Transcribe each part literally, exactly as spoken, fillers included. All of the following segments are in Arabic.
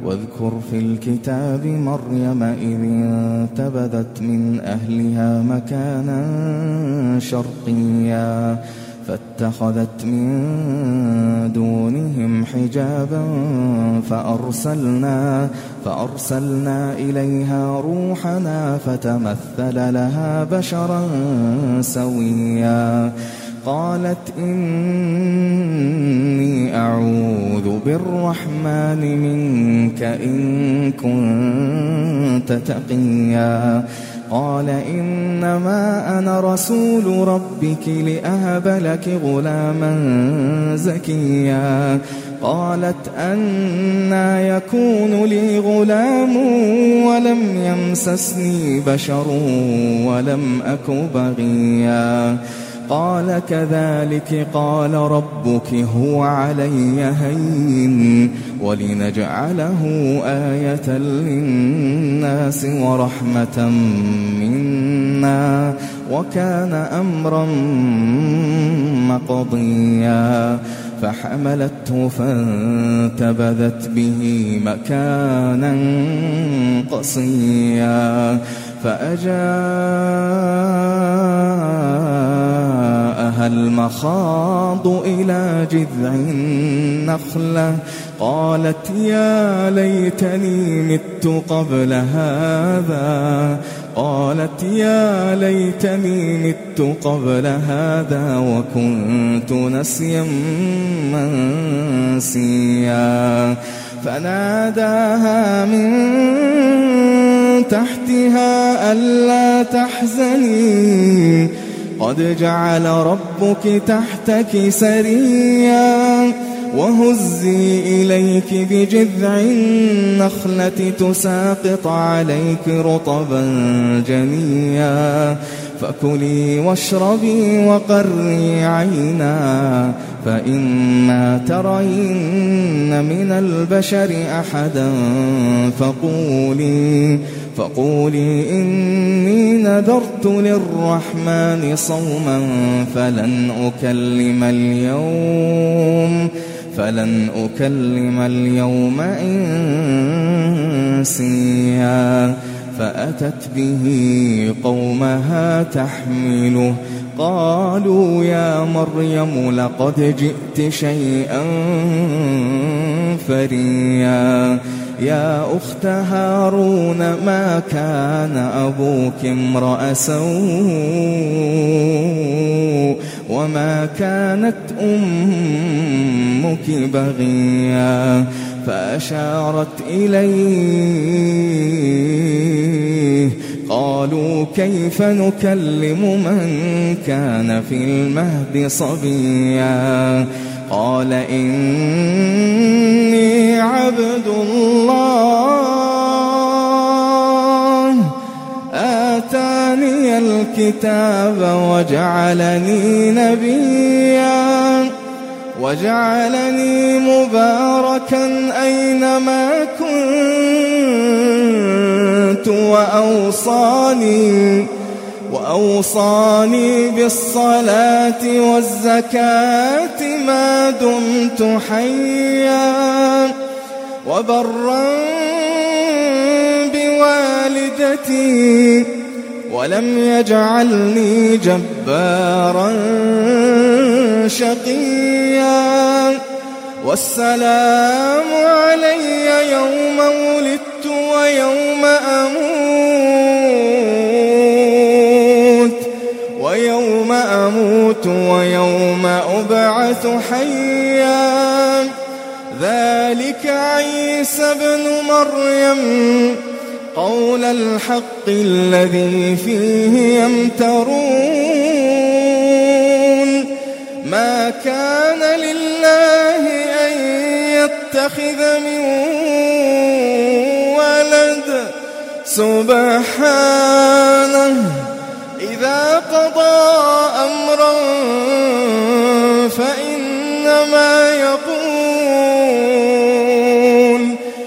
واذكر في الكتاب مريم إذ انتبذت من أهلها مكانا شرقيا فاتخذت من دونهم حجابا فأرسلنا, فأرسلنا إليها روحنا فتمثل لها بشرا سويا قالت إني أعوذ بالرحمن منك إن كنت تقيا قال إنما أنا رسول ربك لأهب لك غلاما زكيا قالت أنى يكون لي غلام ولم يمسسني بشر ولم أك بغيا قال كذلك قال ربك هو علي هين ولنجعله آية للناس ورحمة منا وكان أمرا مقضيا فحملته فانتبذت به مكانا قصيا فأجاءها المخاض إلى جذع النخلة قالت يا ليتني مت قبل هذا قالت يا ليتني مت قبل هذا وكنت نسيا منسيا فناداها من تحتها ألا تحزني قد جعل ربك تحتك سريا وهزي إليك بجذع النخلة تساقط عليك رطبا جنيا فكلي واشربي وقري عينا فإما ترين من البشر أحدا فقولي فقولي إني نذرت للرحمن صوما فلن أكلم اليوم فلن أكلم اليوم إنسيا فأتت به قومها تحمله قالوا يا مريم لقد جئت شيئا فريا يا أخت هارون ما كان أبوك امرأ سوء وما كانت أمك بغيا فأشارت إليه قالوا كيف نكلم من كان في المهد صبيا قال إني عبد الله آتاني الكتاب وجعلني نبيا وجعلني مباركا أينما كنت وأوصاني وأوصاني بالصلاة والزكاة ما دمت حيا وبرا بوالدتي ولم يجعلني جبارا شقيا والسلام علي يوم ولدت ويوم أموت ويوم أموت ويوم أبعث حيا ذلك عيسى ابن مريم قول الحق الذي فيه يمترون ما كان لله أن يتخذ من ولد سبحانه إذا قضى أمرا فإنما يقول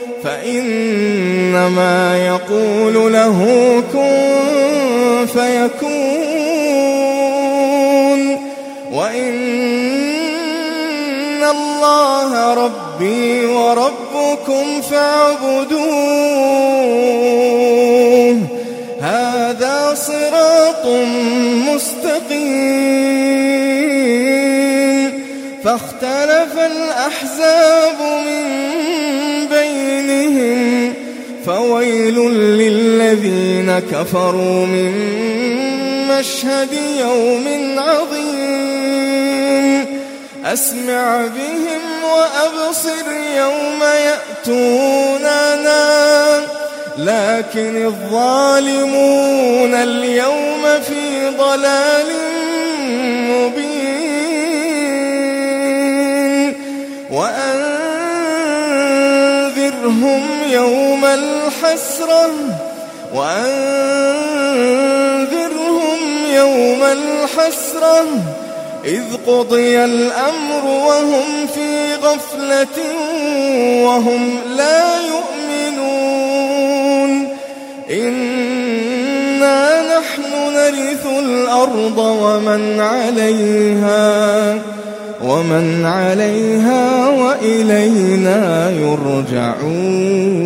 فإنما يقول له كن فيكون وإن الله ربي وربكم ربكم فاعبدوه هذا صراط مستقيم فاختلف الأحزاب من بينهم فويل للذين كفروا من مشهد يوم عظيم أسمع بهم وأبصر يوم يأتوننا لكن الظالمون اليوم في ضلال مبين وأنذرهم يوم الحسرة وأنذرهم يوم الحسرة إذ قضي الأمر وهم في غفلة وهم لا يؤمنون إنا نحن نرث الأرض ومن عليها ومن عليها وإلينا يرجعون.